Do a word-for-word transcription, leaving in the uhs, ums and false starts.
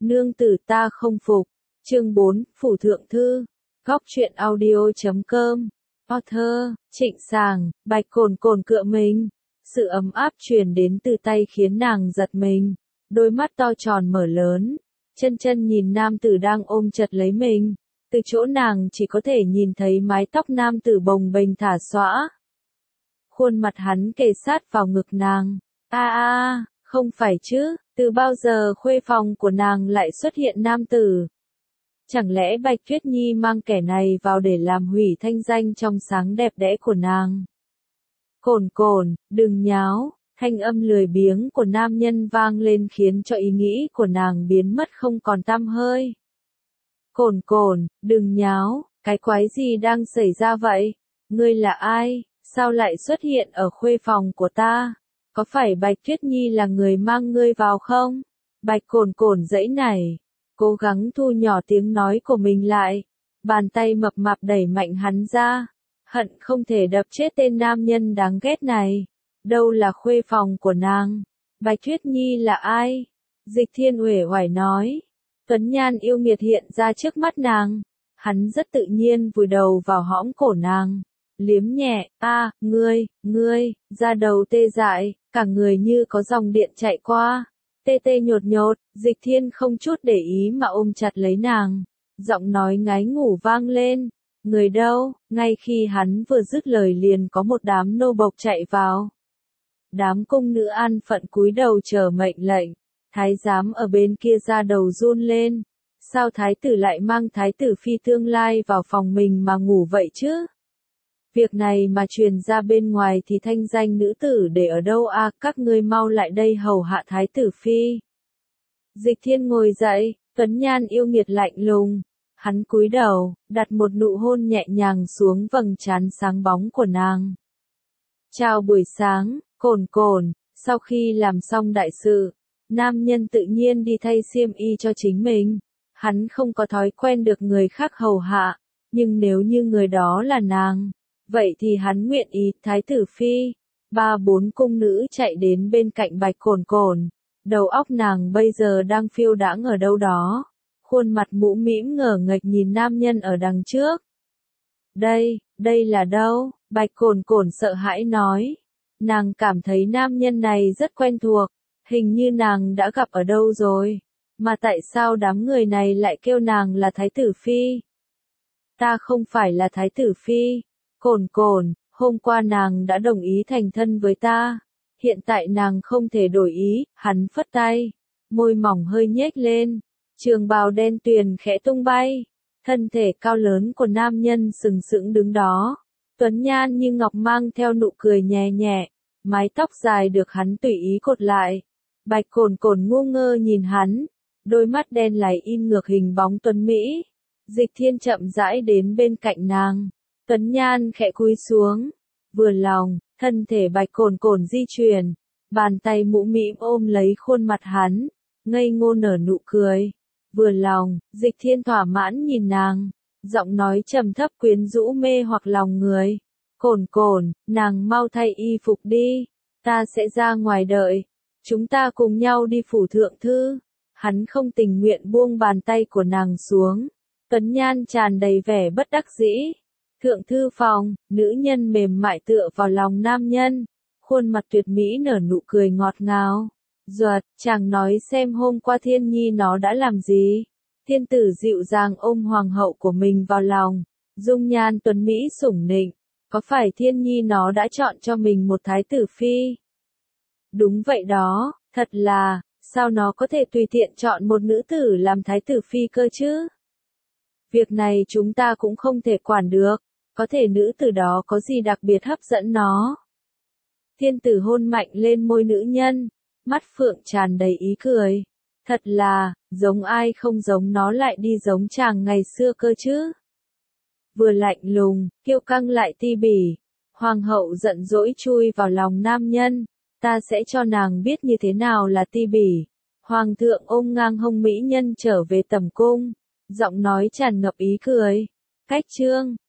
Nương tử ta không phục. Chương bốn, Phủ Thượng Thư. Góc truyện audio.com. Author, Trịnh Sàng, Bạch Cồn Cồn cựa mình. Sự ấm áp truyền đến từ tay khiến nàng giật mình. Đôi mắt to tròn mở lớn. Chân chân nhìn nam tử đang ôm chặt lấy mình. Từ chỗ nàng chỉ có thể nhìn thấy mái tóc nam tử bồng bềnh thả xõa. Khuôn mặt hắn kề sát vào ngực nàng. A a, không phải chứ, từ bao giờ khuê phòng của nàng lại xuất hiện nam tử? Chẳng lẽ Bạch Tuyết Nhi mang kẻ này vào để làm hủy thanh danh trong sáng đẹp đẽ của nàng? Cồn cồn, đừng nháo, thanh âm lười biếng của nam nhân vang lên khiến cho ý nghĩ của nàng biến mất không còn tăm hơi. Cồn cồn, đừng nháo, cái quái gì đang xảy ra vậy? Ngươi là ai? Sao lại xuất hiện ở khuê phòng của ta? Có phải Bạch Tuyết Nhi là người mang ngươi vào không? Bạch Cồn Cồn giãy nảy, cố gắng thu nhỏ tiếng nói của mình lại. Bàn tay mập mạp đẩy mạnh hắn ra. Hận không thể đập chết tên nam nhân đáng ghét này. Đâu là khuê phòng của nàng? Bạch Tuyết Nhi là ai? Dịch Thiên uể oải nói. Tuấn nhan yêu nghiệt hiện ra trước mắt nàng. Hắn rất tự nhiên vùi đầu vào hõm cổ nàng. Liếm nhẹ, a, ngươi, ngươi, da đầu tê dại, cả người như có dòng điện chạy qua. Tê tê nhột nhột, Dịch Thiên không chút để ý mà ôm chặt lấy nàng. Giọng nói ngái ngủ vang lên. Người đâu? Ngay khi hắn vừa dứt lời liền có một đám nô bộc chạy vào. Đám cung nữ an phận cúi đầu chờ mệnh lệnh. Thái giám ở bên kia da đầu run lên. Sao thái tử lại mang thái tử phi tương lai vào phòng mình mà ngủ vậy chứ? Việc này mà truyền ra bên ngoài thì thanh danh nữ tử để ở đâu a? À, các ngươi mau lại đây hầu hạ thái tử phi. Dịch Thiên ngồi dậy, tuấn nhan yêu nghiệt lạnh lùng. Hắn cúi đầu, đặt một nụ hôn nhẹ nhàng xuống vầng trán sáng bóng của nàng. Chào buổi sáng, Cồn Cồn. Sau khi làm xong đại sự, nam nhân tự nhiên đi thay xiêm y cho chính mình. Hắn không có thói quen được người khác hầu hạ, nhưng nếu như người đó là nàng, vậy thì hắn nguyện ý. Thái tử phi. Ba bốn cung nữ chạy đến bên cạnh Bạch Cồn Cồn. Đầu óc nàng bây giờ đang phiêu đãng ở đâu đó. Khuôn mặt mũ mĩm ngờ nghệch nhìn nam nhân ở đằng trước. Đây, đây là đâu? Bạch Cồn Cồn sợ hãi nói. Nàng cảm thấy nam nhân này rất quen thuộc. Hình như nàng đã gặp ở đâu rồi. Mà tại sao đám người này lại kêu nàng là Thái tử phi? Ta không phải là Thái tử phi. Cồn Cồn, hôm qua nàng đã đồng ý thành thân với ta. Hiện tại nàng không thể đổi ý. Hắn phất tay. Môi mỏng hơi nhếch lên. Trường bào đen tuyền khẽ tung bay. Thân thể cao lớn của nam nhân sừng sững đứng đó. Tuấn nhan như ngọc mang theo nụ cười nhẹ nhẹ. Mái tóc dài được hắn tùy ý cột lại. Bạch Cồn Cồn ngu ngơ nhìn hắn. Đôi mắt đen láy in ngược hình bóng tuấn Mỹ. Dịch Thiên chậm rãi đến bên cạnh nàng. Tuấn nhan khẽ cúi xuống. Vừa lòng, thân thể Bạch Cồn Cồn di chuyển. Bàn tay mũ mĩm ôm lấy khuôn mặt hắn. Ngây ngô nở nụ cười. Vừa lòng, Dịch Thiên thỏa mãn nhìn nàng. Giọng nói trầm thấp quyến rũ mê hoặc lòng người. Cồn Cồn, nàng mau thay y phục đi. Ta sẽ ra ngoài đợi. Chúng ta cùng nhau đi phủ thượng thư. Hắn không tình nguyện buông bàn tay của nàng xuống. Tuấn nhan tràn đầy vẻ bất đắc dĩ. Thượng thư phòng, nữ nhân mềm mại tựa vào lòng nam nhân. Khuôn mặt tuyệt mỹ nở nụ cười ngọt ngào. Duật, chàng nói xem hôm qua Thiên Nhi nó đã làm gì? Thiên tử dịu dàng ôm hoàng hậu của mình vào lòng. Dung nhan tuấn mỹ sủng nịnh. Có phải Thiên Nhi nó đã chọn cho mình một thái tử phi? Đúng vậy đó, thật là, sao nó có thể tùy tiện chọn một nữ tử làm thái tử phi cơ chứ? Việc này chúng ta cũng không thể quản được. Có thể nữ tử đó có gì đặc biệt hấp dẫn nó? Thiên tử hôn mạnh lên môi nữ nhân. Mắt phượng tràn đầy ý cười. Thật là, giống ai không giống nó lại đi giống chàng ngày xưa cơ chứ. Vừa lạnh lùng, kiêu căng lại ti bỉ. Hoàng hậu giận dỗi chui vào lòng nam nhân. Ta sẽ cho nàng biết như thế nào là ti bỉ. Hoàng thượng ôm ngang hông mỹ nhân trở về tầm cung. Giọng nói tràn ngập ý cười. Cách chương.